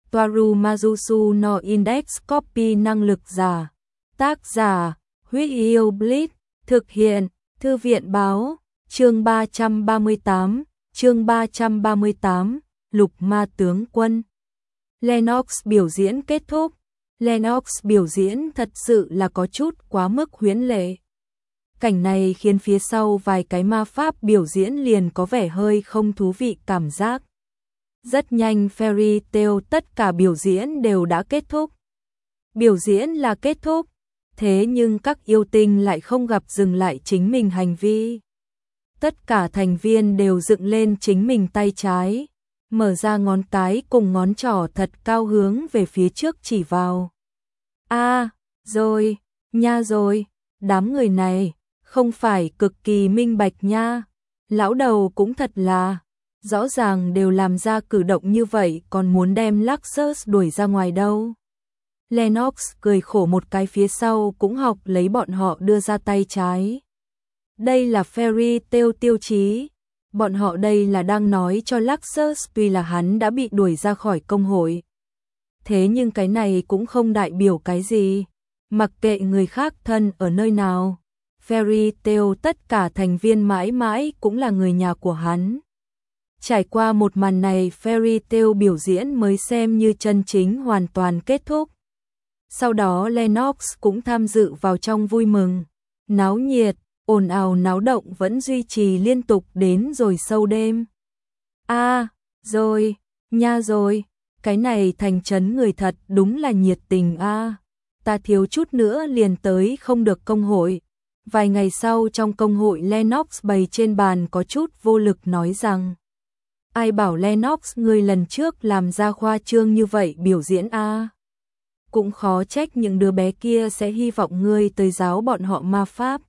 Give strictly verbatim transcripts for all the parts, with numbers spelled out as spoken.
Toaru Majusu no Index Copy năng lực giả. Tác giả, Huyết Yêu Blitz, thực hiện, Thư viện báo, chương ba trăm ba mươi tám, chương ba trăm ba mươi tám, Lục Ma tướng quân. Lennox biểu diễn kết thúc. Lennox biểu diễn thật sự là có chút quá mức huyễn lệ. Cảnh này khiến phía sau vài cái ma pháp biểu diễn liền có vẻ hơi không thú vị cảm giác. Rất nhanh Fairy Tail tất cả biểu diễn đều đã kết thúc. Biểu diễn là kết thúc, thế nhưng các yêu tinh lại không gặp dừng lại chính mình hành vi. Tất cả thành viên đều dựng lên chính mình tay trái, mở ra ngón cái cùng ngón trỏ thật cao hướng về phía trước chỉ vào. A, à, rồi, nha rồi, đám người này, không phải cực kỳ minh bạch nha. Lão đầu cũng thật là, rõ ràng đều làm ra cử động như vậy còn muốn đem Luxus đuổi ra ngoài đâu. Lennox cười khổ một cái phía sau cũng học lấy bọn họ đưa ra tay trái. Đây là Fairy Tail tiêu chí. Bọn họ đây là đang nói cho Luxus tuy là hắn đã bị đuổi ra khỏi công hội. Thế nhưng cái này cũng không đại biểu cái gì. Mặc kệ người khác thân ở nơi nào, Fairy Tail tất cả thành viên mãi mãi cũng là người nhà của hắn. Trải qua một màn này Fairy Tail biểu diễn mới xem như chân chính hoàn toàn kết thúc. Sau đó Lennox cũng tham dự vào trong vui mừng. Náo nhiệt, ồn ào náo động vẫn duy trì liên tục đến rồi sâu đêm. A, à, rồi, nha rồi, cái này thành trấn người thật đúng là nhiệt tình a. À. Ta thiếu chút nữa liền tới không được công hội. Vài ngày sau trong công hội Lennox bày trên bàn có chút vô lực nói rằng: ai bảo Lennox ngươi lần trước làm ra khoa trương như vậy biểu diễn a. À. Cũng khó trách những đứa bé kia sẽ hy vọng ngươi tới giáo bọn họ ma pháp.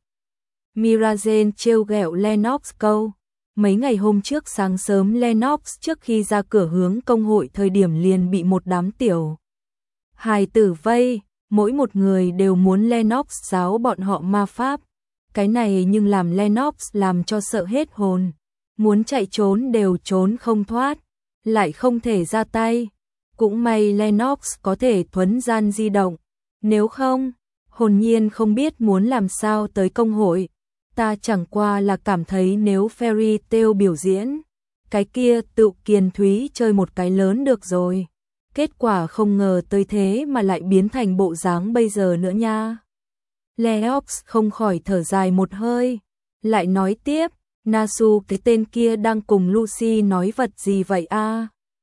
Mirazen trêu ghẹo Lennox câu. Mấy ngày hôm trước sáng sớm Lennox trước khi ra cửa hướng công hội thời điểm liền bị một đám tiểu hài tử vây, mỗi một người đều muốn Lennox giáo bọn họ ma pháp. Cái này nhưng làm Lennox làm cho sợ hết hồn, muốn chạy trốn đều trốn không thoát, lại không thể ra tay. Cũng may Lennox có thể thuấn gian di động, nếu không, hồn nhiên không biết muốn làm sao tới công hội. Ta chẳng qua là cảm thấy nếu Fairy Tail biểu diễn, cái kia tự Kiền Thúy chơi một cái lớn được rồi. Kết quả không ngờ tới thế mà lại biến thành bộ dáng bây giờ nữa nha. Lennox không khỏi thở dài một hơi, lại nói tiếp, Nasu cái tên kia đang cùng Lucy nói vật gì vậy a? À?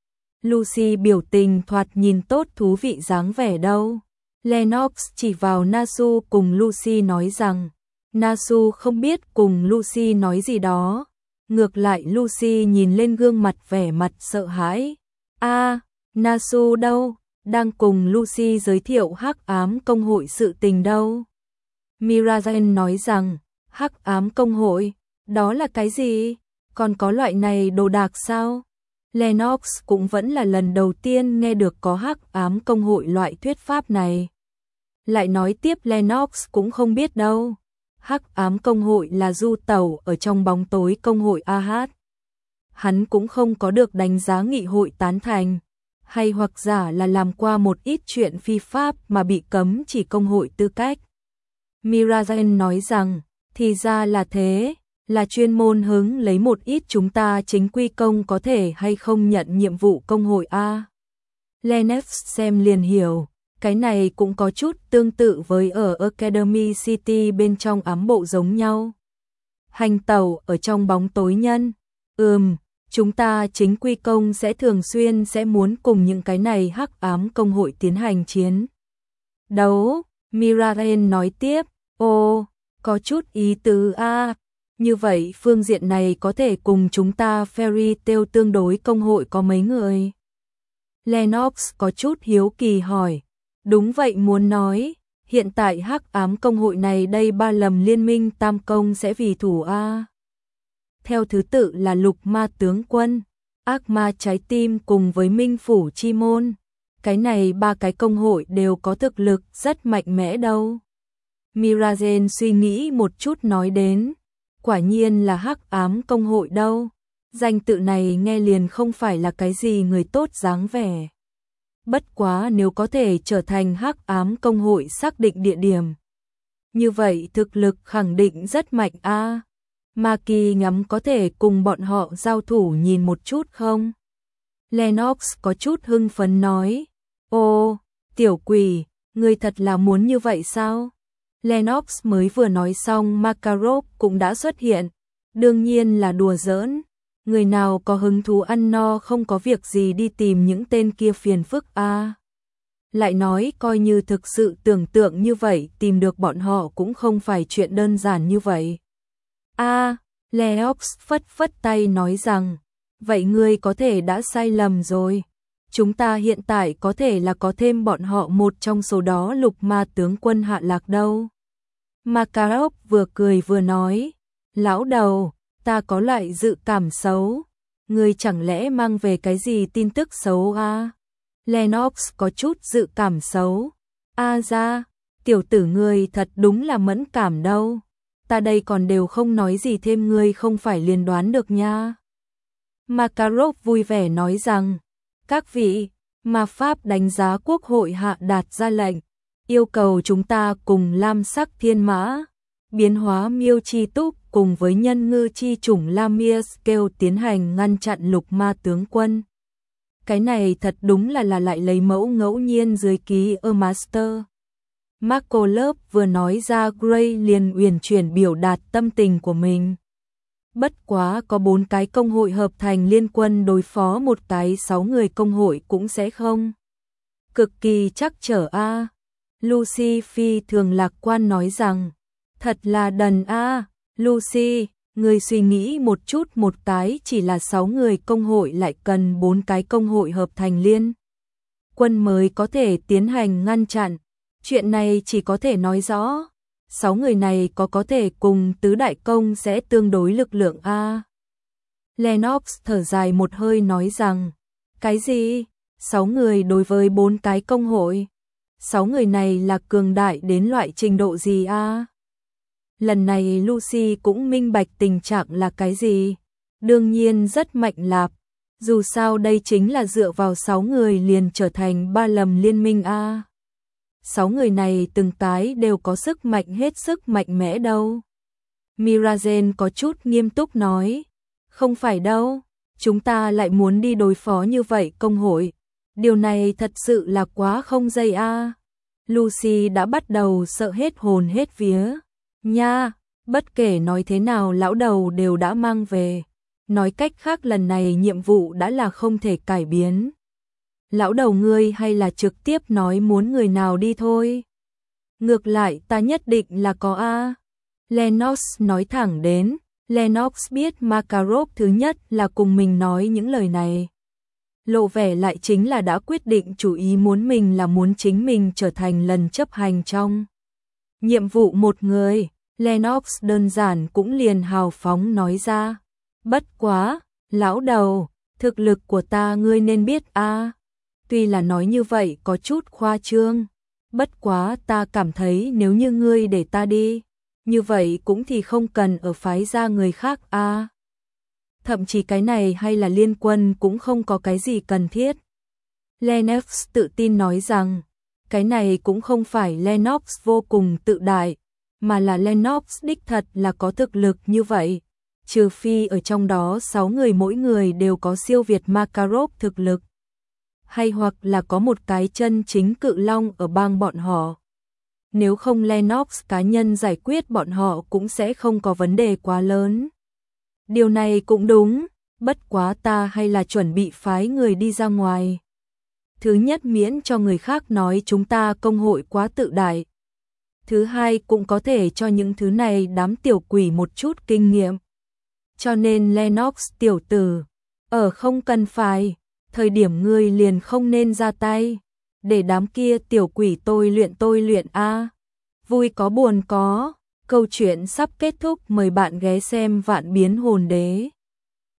Lucy biểu tình thoạt nhìn tốt thú vị dáng vẻ đâu. Lennox chỉ vào Nasu cùng Lucy nói rằng, Nasu không biết cùng Lucy nói gì đó. Ngược lại Lucy nhìn lên gương mặt vẻ mặt sợ hãi. A, à, Nasu đâu, đang cùng Lucy giới thiệu Hắc Ám Công hội sự tình đâu. Mirazen nói rằng, Hắc Ám Công hội, đó là cái gì? Còn có loại này đồ đạc sao? Lennox cũng vẫn là lần đầu tiên nghe được có Hắc Ám Công hội loại thuyết pháp này. Lại nói tiếp Lennox cũng không biết đâu. Hắc Ám Công hội là du tẩu ở trong bóng tối công hội a hát. Hắn cũng không có được đánh giá nghị hội tán thành, hay hoặc giả là làm qua một ít chuyện phi pháp mà bị cấm chỉ công hội tư cách. Mirazen nói rằng, thì ra là thế, là chuyên môn hứng lấy một ít chúng ta chính quy công có thể hay không nhận nhiệm vụ công hội A. Lennox xem liền hiểu, cái này cũng có chút tương tự với ở Academy City bên trong ám bộ giống nhau. Hành tẩu ở trong bóng tối nhân, ừm, chúng ta chính quy công sẽ thường xuyên sẽ muốn cùng những cái này Hắc Ám Công hội tiến hành chiến đấu. Mirazen nói tiếp, ồ, có chút ý tứ a. Như vậy phương diện này có thể cùng chúng ta Fairy Tail tương đối công hội có mấy người? Lennox có chút hiếu kỳ hỏi. Đúng vậy, muốn nói, hiện tại Hắc Ám Công hội này đây ba lầm liên minh tam công sẽ vì thủ A. Theo thứ tự là Lục Ma tướng quân, Ác Ma trái tim cùng với Minh Phủ chi môn. Cái này ba cái công hội đều có thực lực rất mạnh mẽ đâu. Mirazen suy nghĩ một chút nói đến, quả nhiên là Hắc Ám Công hội đâu. Danh tự này nghe liền không phải là cái gì người tốt dáng vẻ. Bất quá nếu có thể trở thành hắc ám công hội xác định địa điểm, như vậy thực lực khẳng định rất mạnh a. À, Ma Kỳ ngắm có thể cùng bọn họ giao thủ nhìn một chút không? Lennox có chút hưng phấn nói. Ô, tiểu quỷ, ngươi thật là muốn như vậy sao? Lennox mới vừa nói xong Makarov cũng đã xuất hiện. Đương nhiên là đùa giỡn. Người nào có hứng thú ăn no không có việc gì đi tìm những tên kia phiền phức a. À, lại nói coi như thực sự tưởng tượng như vậy tìm được bọn họ cũng không phải chuyện đơn giản như vậy. A, à, Lennox phất phất tay nói rằng, vậy ngươi có thể đã sai lầm rồi. Chúng ta hiện tại có thể là có thêm bọn họ một trong số đó lục ma tướng quân hạ lạc đâu. Makarov vừa cười vừa nói, lão đầu, ta có loại dự cảm xấu. Ngươi chẳng lẽ mang về cái gì tin tức xấu à? Lennox có chút dự cảm xấu. A à ra, tiểu tử ngươi thật đúng là mẫn cảm đâu. Ta đây còn đều không nói gì thêm ngươi không phải liền đoán được nha. Makarov vui vẻ nói rằng, các vị, ma pháp đánh giá quốc hội hạ đạt ra lệnh, yêu cầu chúng ta cùng lam sắc thiên mã, biến hóa miêu chi túc cùng với nhân ngư chi chủng Lamiescale tiến hành ngăn chặn lục ma tướng quân. Cái này thật đúng là là lại lấy mẫu ngẫu nhiên dưới ký ở Master. Marco Lớp vừa nói ra Gray liền uyển chuyển biểu đạt tâm tình của mình. Bất quá có bốn cái công hội hợp thành liên quân đối phó một cái sáu người công hội cũng sẽ không. Cực kỳ chắc trở a. À. Lucy phi thường lạc quan nói rằng, thật là đần a. À. Lucy, người suy nghĩ một chút một cái chỉ là sáu người công hội lại cần bốn cái công hội hợp thành liên quân mới có thể tiến hành ngăn chặn. Chuyện này chỉ có thể nói rõ, sáu người này có có thể cùng tứ đại công sẽ tương đối lực lượng a. Lennox thở dài một hơi nói rằng, cái gì? Sáu người đối với bốn cái công hội? Sáu người này là cường đại đến loại trình độ gì a? Lần này Lucy cũng minh bạch tình trạng là cái gì. Đương nhiên rất mạnh lạp. Dù sao đây chính là dựa vào sáu người liền trở thành ba lầm liên minh a. Sáu người này từng cái đều có sức mạnh hết sức mạnh mẽ đâu. Mirazen có chút nghiêm túc nói. Không phải đâu, chúng ta lại muốn đi đối phó như vậy công hội. Điều này thật sự là quá không dây a. Lucy đã bắt đầu sợ hết hồn hết vía. Nha, bất kể nói thế nào lão đầu đều đã mang về. Nói cách khác lần này nhiệm vụ đã là không thể cải biến. Lão đầu ngươi hay là trực tiếp nói muốn người nào đi thôi. Ngược lại ta nhất định là có a. Lennox nói thẳng đến. Lennox biết Makarov thứ nhất là cùng mình nói những lời này. Lộ vẻ lại chính là đã quyết định chủ ý muốn mình là muốn chính mình trở thành lần chấp hành trong nhiệm vụ một người. Lennox đơn giản cũng liền hào phóng nói ra. Bất quá, lão đầu, thực lực của ta ngươi nên biết a. À. Tuy là nói như vậy có chút khoa trương. Bất quá ta cảm thấy nếu như ngươi để ta đi, như vậy cũng thì không cần ở phái ra người khác a. À. Thậm chí cái này hay là liên quân cũng không có cái gì cần thiết. Lennox tự tin nói rằng, cái này cũng không phải Lennox vô cùng tự đại, mà là Lennox đích thật là có thực lực như vậy. Trừ phi ở trong đó sáu người mỗi người đều có siêu việt Makarov thực lực. Hay hoặc là có một cái chân chính cự long ở bang bọn họ. Nếu không Lennox cá nhân giải quyết bọn họ cũng sẽ không có vấn đề quá lớn. Điều này cũng đúng, bất quá ta hay là chuẩn bị phái người đi ra ngoài. Thứ nhất miễn cho người khác nói chúng ta công hội quá tự đại. Thứ hai cũng có thể cho những thứ này đám tiểu quỷ một chút kinh nghiệm. Cho nên Lennox tiểu tử, ở không cần phải, thời điểm ngươi liền không nên ra tay. Để đám kia tiểu quỷ tôi luyện tôi luyện a. Vui có buồn có, câu chuyện sắp kết thúc mời bạn ghé xem Vạn Biến Hồn Đế.